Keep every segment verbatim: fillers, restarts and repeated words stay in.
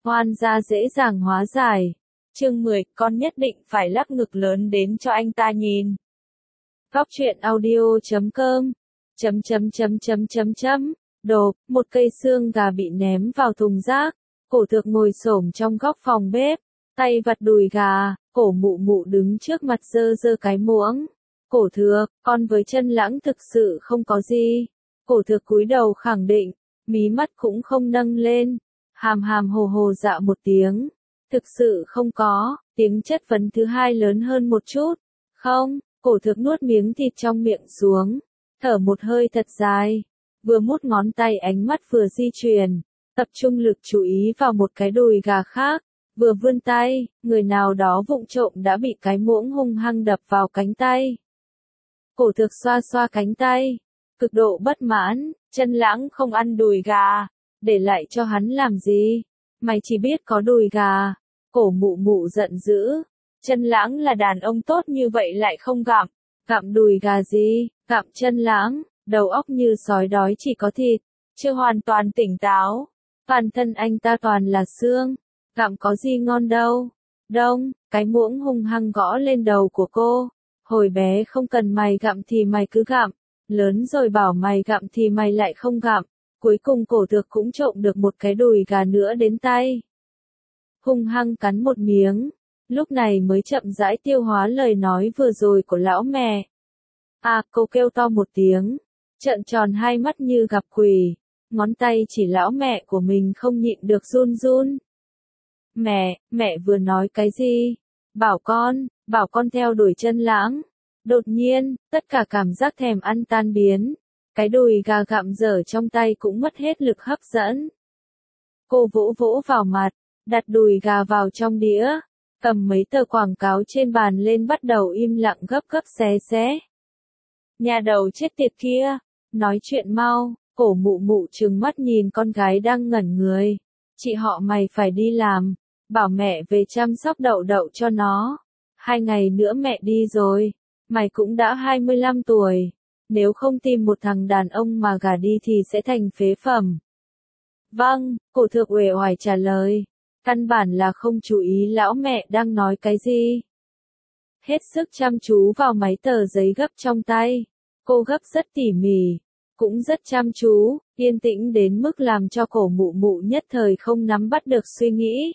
Hoan gia dễ dàng hóa giải. Chương mười, con nhất định phải lắc ngực lớn đến cho anh ta nhìn. Góc truyện audio chấm com chấm chấm chấm chấm chấm chấm Đồ, một cây xương gà bị ném vào thùng rác. Cổ Thược ngồi xổm trong góc phòng bếp, tay vặt đùi gà. Cổ Mụ Mụ đứng trước mặt giơ giơ cái muỗng. Cổ Thược, con với Chân Lãng thực sự không có gì. Cổ Thược cúi đầu khẳng định, mí mắt cũng không nâng lên. Hàm hàm hồ hồ dạ một tiếng. Thực sự không có. Tiếng chất vấn thứ hai lớn hơn một chút. Không. Cổ Thược nuốt miếng thịt trong miệng xuống, thở một hơi thật dài, vừa mút ngón tay ánh mắt vừa di chuyển, tập trung lực chú ý vào một cái đùi gà khác, vừa vươn tay, người nào đó vụng trộm đã bị cái muỗng hung hăng đập vào cánh tay. Cổ Thược xoa xoa cánh tay, cực độ bất mãn, Chân Lãng không ăn đùi gà, để lại cho hắn làm gì? Mày chỉ biết có đùi gà. Cổ Mụ Mụ giận dữ. Chân Lãng là đàn ông tốt như vậy lại không gặm, gặm đùi gà gì, gặm Chân Lãng, đầu óc như sói đói chỉ có thịt, chưa hoàn toàn tỉnh táo, toàn thân anh ta toàn là xương, gặm có gì ngon đâu. Đông, cái muỗng hung hăng gõ lên đầu của cô, hồi bé không cần mày gặm thì mày cứ gặm, lớn rồi bảo mày gặm thì mày lại không gặm, cuối cùng Cổ Thược cũng trộm được một cái đùi gà nữa đến tay. Hung hăng cắn một miếng. Lúc này mới chậm rãi tiêu hóa lời nói vừa rồi của lão mẹ. À, cô kêu to một tiếng, trợn tròn hai mắt như gặp quỷ, ngón tay chỉ lão mẹ của mình không nhịn được run run. Mẹ, mẹ vừa nói cái gì? Bảo con, bảo con theo đuổi Chân Lãng. Đột nhiên, tất cả cảm giác thèm ăn tan biến, cái đùi gà gặm dở trong tay cũng mất hết lực hấp dẫn. Cô vỗ vỗ vào mặt, đặt đùi gà vào trong đĩa. Cầm mấy tờ quảng cáo trên bàn lên bắt đầu im lặng gấp gấp xé xé. Nhà đầu chết tiệt kia, nói chuyện mau. Cổ Mụ Mụ trừng mắt nhìn con gái đang ngẩn người. Chị họ mày phải đi làm, bảo mẹ về chăm sóc Đậu Đậu cho nó. Hai ngày nữa mẹ đi rồi, mày cũng đã hai mươi lăm tuổi. Nếu không tìm một thằng đàn ông mà gả đi thì sẽ thành phế phẩm. Vâng, Cổ Thược uể oải trả lời. Căn bản là không chú ý lão mẹ đang nói cái gì. Hết sức chăm chú vào mấy tờ giấy gấp trong tay. Cô gấp rất tỉ mỉ, cũng rất chăm chú, yên tĩnh đến mức làm cho Cổ Mụ Mụ nhất thời không nắm bắt được suy nghĩ.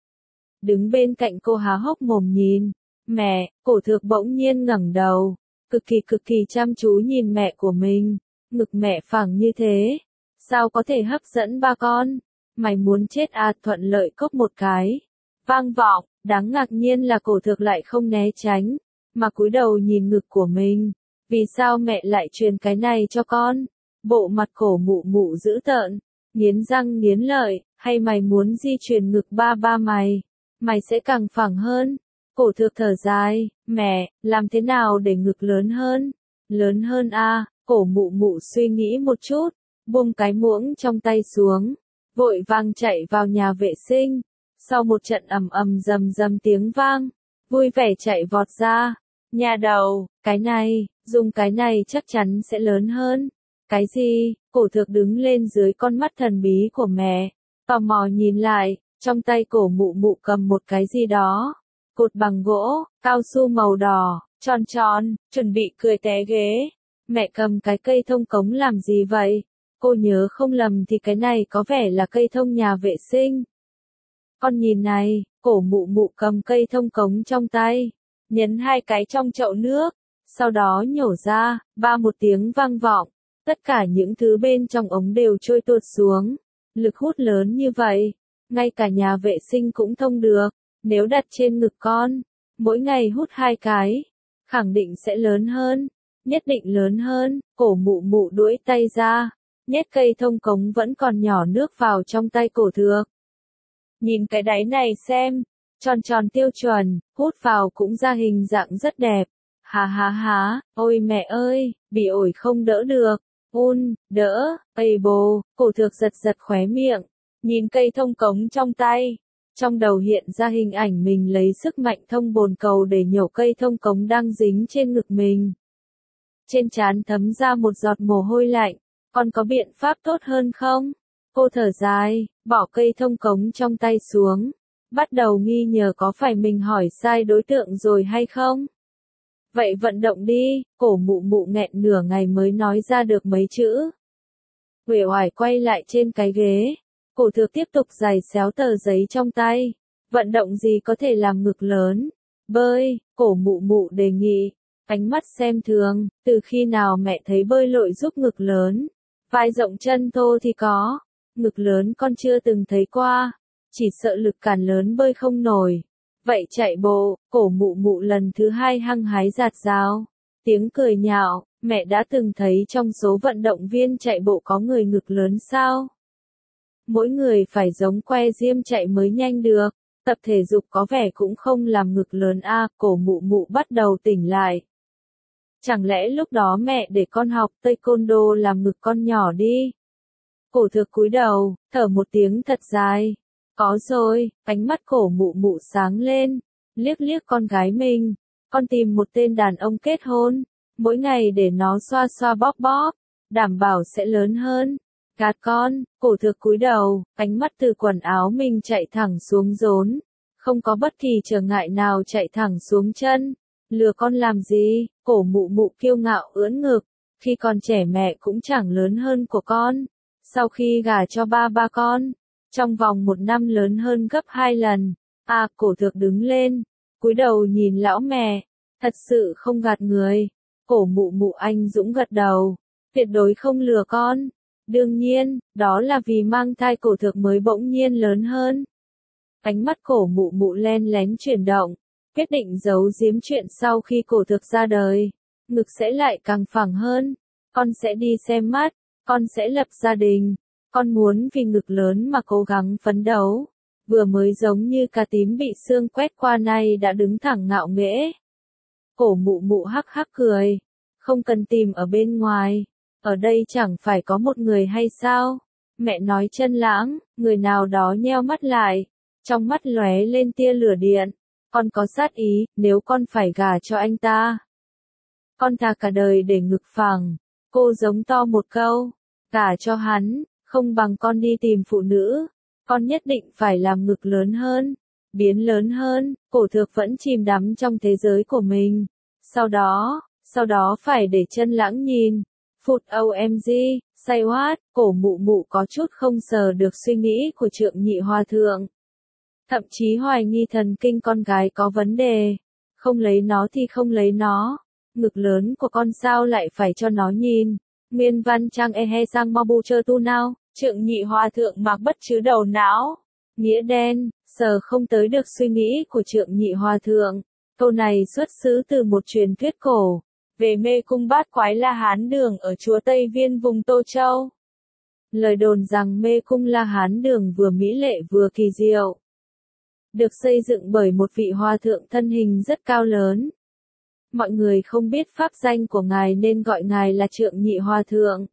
Đứng bên cạnh cô há hốc mồm nhìn. Mẹ, Cổ Thược bỗng nhiên ngẩng đầu, cực kỳ cực kỳ chăm chú nhìn mẹ của mình. Ngực mẹ phẳng như thế, sao có thể hấp dẫn ba con? Mày muốn chết à? Thuận lợi cốc một cái. Vang vọng, đáng ngạc nhiên là Cổ Thược lại không né tránh, mà cúi đầu nhìn ngực của mình. Vì sao mẹ lại truyền cái này cho con? Bộ mặt Cổ Mụ Mụ dữ tợn, nghiến răng nghiến lợi, hay mày muốn di truyền ngực ba ba mày? Mày sẽ càng phẳng hơn. Cổ Thược thở dài, mẹ, làm thế nào để ngực lớn hơn? Lớn hơn à? Cổ Mụ Mụ suy nghĩ một chút, buông cái muỗng trong tay xuống. Vội vàng chạy vào nhà vệ sinh, sau một trận ầm ầm rầm rầm tiếng vang, vui vẻ chạy vọt ra. Nhà đầu, cái này, dùng cái này chắc chắn sẽ lớn hơn. Cái gì? Cổ Thược đứng lên dưới con mắt thần bí của mẹ, tò mò nhìn lại, trong tay Cổ Mụ Mụ cầm một cái gì đó, cột bằng gỗ, cao su màu đỏ, tròn tròn, chuẩn bị cười té ghế. Mẹ cầm cái cây thông cống làm gì vậy? Cô nhớ không lầm thì cái này có vẻ là cây thông nhà vệ sinh. Con nhìn này, Cổ Mụ Mụ cầm cây thông cống trong tay, nhấn hai cái trong chậu nước, sau đó nhổ ra, ba một tiếng vang vọng, tất cả những thứ bên trong ống đều trôi tuột xuống. Lực hút lớn như vậy, ngay cả nhà vệ sinh cũng thông được. Nếu đặt trên ngực con, mỗi ngày hút hai cái, khẳng định sẽ lớn hơn, nhất định lớn hơn. Cổ Mụ Mụ duỗi tay ra, nhét cây thông cống vẫn còn nhỏ nước vào trong tay Cổ Thược. Nhìn cái đáy này xem, tròn tròn tiêu chuẩn, hút vào cũng ra hình dạng rất đẹp. Hà hà hà, ôi mẹ ơi, bị ổi không đỡ được. Un, đỡ, ây bồ. Cổ Thược giật giật khóe miệng, nhìn cây thông cống trong tay. Trong đầu hiện ra hình ảnh mình lấy sức mạnh thông bồn cầu để nhổ cây thông cống đang dính trên ngực mình. Trên trán thấm ra một giọt mồ hôi lạnh. Con có biện pháp tốt hơn không? Cô thở dài, bỏ cây thông cống trong tay xuống, bắt đầu nghi ngờ có phải mình hỏi sai đối tượng rồi hay không. Vậy vận động đi, cổ mụ mụ nghẹn nửa ngày mới nói ra được mấy chữ. Uể oải quay lại trên cái ghế, cổ thược tiếp tục giày xéo tờ giấy trong tay. Vận động gì có thể làm ngực lớn? Bơi, cổ mụ mụ đề nghị. Ánh mắt xem thường, từ khi nào mẹ thấy bơi lội giúp ngực lớn? Vai rộng chân thô thì có, ngực lớn con chưa từng thấy qua, chỉ sợ lực cản lớn bơi không nổi. Vậy chạy bộ, cổ mụ mụ lần thứ hai hăng hái giạt rào. Tiếng cười nhạo, mẹ đã từng thấy trong số vận động viên chạy bộ có người ngực lớn sao? Mỗi người phải giống que diêm chạy mới nhanh được, tập thể dục có vẻ cũng không làm ngực lớn a. À, cổ mụ mụ bắt đầu tỉnh lại. Chẳng lẽ lúc đó mẹ để con học taekwondo làm ngực con nhỏ đi? Cổ thược cúi đầu, thở một tiếng thật dài. Có rồi, ánh mắt cổ mụ mụ sáng lên, liếc liếc con gái mình. Con tìm một tên đàn ông kết hôn, mỗi ngày để nó xoa xoa bóp bóp, đảm bảo sẽ lớn hơn. Gạt con, cổ thược cúi đầu, ánh mắt từ quần áo mình chạy thẳng xuống rốn. Không có bất kỳ trở ngại nào chạy thẳng xuống chân. Lừa con làm gì? Cổ mụ mụ kiêu ngạo ưỡn ngực. Khi còn trẻ mẹ cũng chẳng lớn hơn của con. Sau khi gả cho ba ba con, trong vòng một năm lớn hơn gấp hai lần. À, cổ thược đứng lên, cúi đầu nhìn lão mẹ. Thật sự không gạt người. Cổ mụ mụ anh dũng gật đầu. Tuyệt đối không lừa con. Đương nhiên, đó là vì mang thai cổ thược mới bỗng nhiên lớn hơn. Ánh mắt cổ mụ mụ len lén chuyển động, quyết định giấu giếm chuyện sau khi cổ thược ra đời. Ngực sẽ lại càng phẳng hơn, con sẽ đi xem mắt, con sẽ lập gia đình, con muốn vì ngực lớn mà cố gắng phấn đấu. Vừa mới giống như cà tím bị sương quét qua nay đã đứng thẳng ngạo nghễ. Cổ mụ mụ hắc hắc cười, không cần tìm ở bên ngoài. Ở đây chẳng phải có một người hay sao? Mẹ nói Chân Lãng, người nào đó nheo mắt lại, trong mắt lóe lên tia lửa điện. Con có sát ý, nếu con phải gả cho anh ta. Con thà cả đời để ngực phẳng. Cô giống to một câu, gả cho hắn, không bằng con đi tìm phụ nữ. Con nhất định phải làm ngực lớn hơn, biến lớn hơn. Cổ thược vẫn chìm đắm trong thế giới của mình. Sau đó, sau đó phải để Chân Lãng nhìn. Phụt o em giê, say what, cổ mụ mụ có chút không sờ được suy nghĩ của Trượng Nhị Hòa Thượng. Thậm chí hoài nghi thần kinh con gái có vấn đề. Không lấy nó thì không lấy nó. Ngực lớn của con sao lại phải cho nó nhìn. Nguyên văn trang e he sang mobu chơ tu nào. Trượng Nhị Hòa Thượng mặc bất chứ đầu não. Nghĩa đen, sờ không tới được suy nghĩ của Trượng Nhị Hòa Thượng. Câu này xuất xứ từ một truyền thuyết cổ. Về mê cung bát quái La Hán Đường ở chùa Tây Viên vùng Tô Châu. Lời đồn rằng mê cung La Hán Đường vừa mỹ lệ vừa kỳ diệu. Được xây dựng bởi một vị hòa thượng thân hình rất cao lớn. Mọi người không biết pháp danh của ngài nên gọi ngài là Trượng Nhị Hòa Thượng.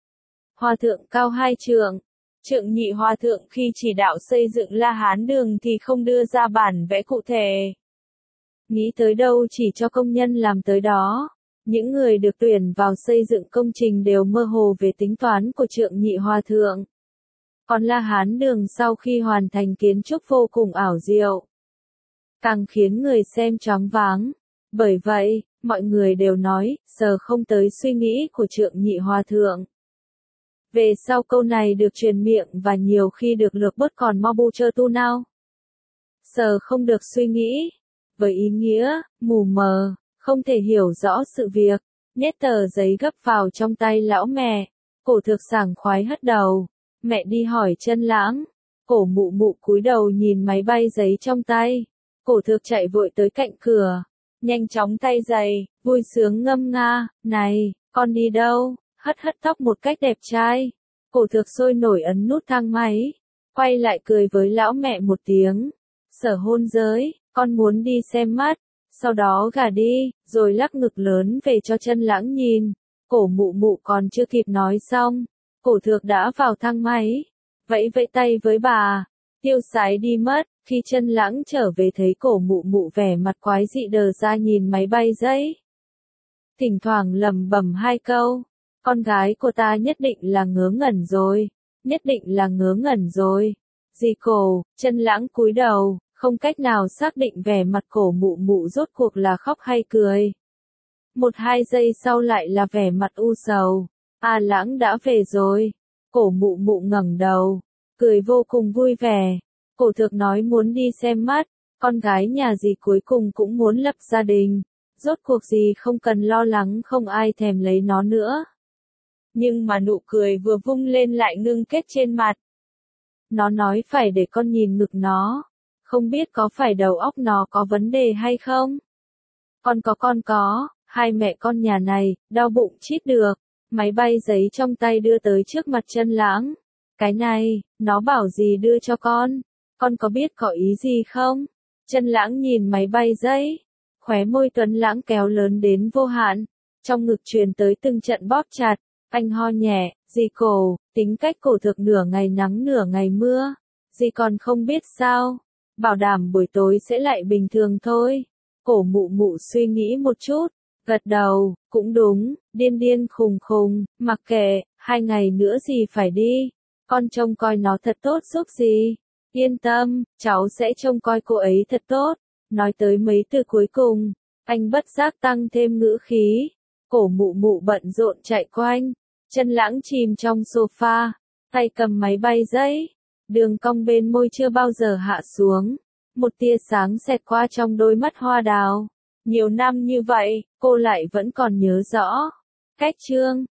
Hòa thượng cao hai trượng. Trượng Nhị Hòa Thượng khi chỉ đạo xây dựng La Hán Đường thì không đưa ra bản vẽ cụ thể. Nghĩ tới đâu chỉ cho công nhân làm tới đó. Những người được tuyển vào xây dựng công trình đều mơ hồ về tính toán của Trượng Nhị Hòa Thượng. Còn La Hán Đường sau khi hoàn thành kiến trúc vô cùng ảo diệu, càng khiến người xem choáng váng. Bởi vậy, mọi người đều nói, sờ không tới suy nghĩ của Trượng Nhị Hòa Thượng. Về sau câu này được truyền miệng và nhiều khi được lược bớt còn mobu chơ tu nào. Sờ không được suy nghĩ, với ý nghĩa, mù mờ, không thể hiểu rõ sự việc. Nhét tờ giấy gấp vào trong tay lão mẹ. Cổ thược sảng khoái hất đầu. Mẹ đi hỏi Chân Lãng. Cổ mụ mụ cúi đầu nhìn máy bay giấy trong tay. Cổ thược chạy vội tới cạnh cửa. Nhanh chóng tay giày, vui sướng ngâm nga. Này, con đi đâu? Hất hất tóc một cách đẹp trai. Cổ thược sôi nổi ấn nút thang máy. Quay lại cười với lão mẹ một tiếng. Sở hôn giới, con muốn đi xem mắt. Sau đó gả đi, rồi lắc ngực lớn về cho Chân Lãng nhìn. Cổ mụ mụ còn chưa kịp nói xong. Cổ thược đã vào thang máy. Vẫy vẫy tay với bà. Tiêu sái đi mất. Khi Chân Lãng trở về thấy cổ mụ mụ vẻ mặt quái dị đờ ra nhìn máy bay giấy. Thỉnh thoảng lẩm bẩm hai câu. Con gái của ta nhất định là ngớ ngẩn rồi. nhất định là ngớ ngẩn rồi. Dì cổ, chân lãng cúi đầu, không cách nào xác định vẻ mặt cổ mụ mụ rốt cuộc là khóc hay cười. Một hai giây sau lại là vẻ mặt u sầu. A Lãng đã về rồi. Cổ mụ mụ ngẩng đầu, cười vô cùng vui vẻ. Cổ Thược nói muốn đi xem mắt, con gái nhà dì cuối cùng cũng muốn lập gia đình. Rốt cuộc gì không cần lo lắng, không ai thèm lấy nó nữa. Nhưng mà nụ cười vừa vung lên lại ngưng kết trên mặt. Nó nói phải để con nhìn ngực nó. Không biết có phải đầu óc nó có vấn đề hay không? Con có con có, hai mẹ con nhà này, đau bụng chít được. Máy bay giấy trong tay đưa tới trước mặt Chân Lãng. Cái này, nó bảo gì đưa cho con? Con có biết có ý gì không? Chân Lãng nhìn máy bay giấy. Khóe môi Tuấn Lãng kéo lớn đến vô hạn. Trong ngực truyền tới từng trận bóp chặt. Anh ho nhẹ, dì cổ, tính cách Cổ Thược nửa ngày nắng nửa ngày mưa. Dì còn không biết sao. Bảo đảm buổi tối sẽ lại bình thường thôi. Cổ mụ mụ suy nghĩ một chút. Gật đầu, cũng đúng, điên điên khùng khùng, mặc kệ, hai ngày nữa gì phải đi. Con trông coi nó thật tốt giúp gì. Yên tâm, cháu sẽ trông coi cô ấy thật tốt. Nói tới mấy từ cuối cùng, anh bất giác tăng thêm ngữ khí. Cổ mụ mụ bận rộn chạy quanh. Chân Lãng chìm trong sofa, tay cầm máy bay giấy. Đường cong bên môi chưa bao giờ hạ xuống. Một tia sáng xẹt qua trong đôi mắt hoa đào. Nhiều năm như vậy, cô lại vẫn còn nhớ rõ. Cách chương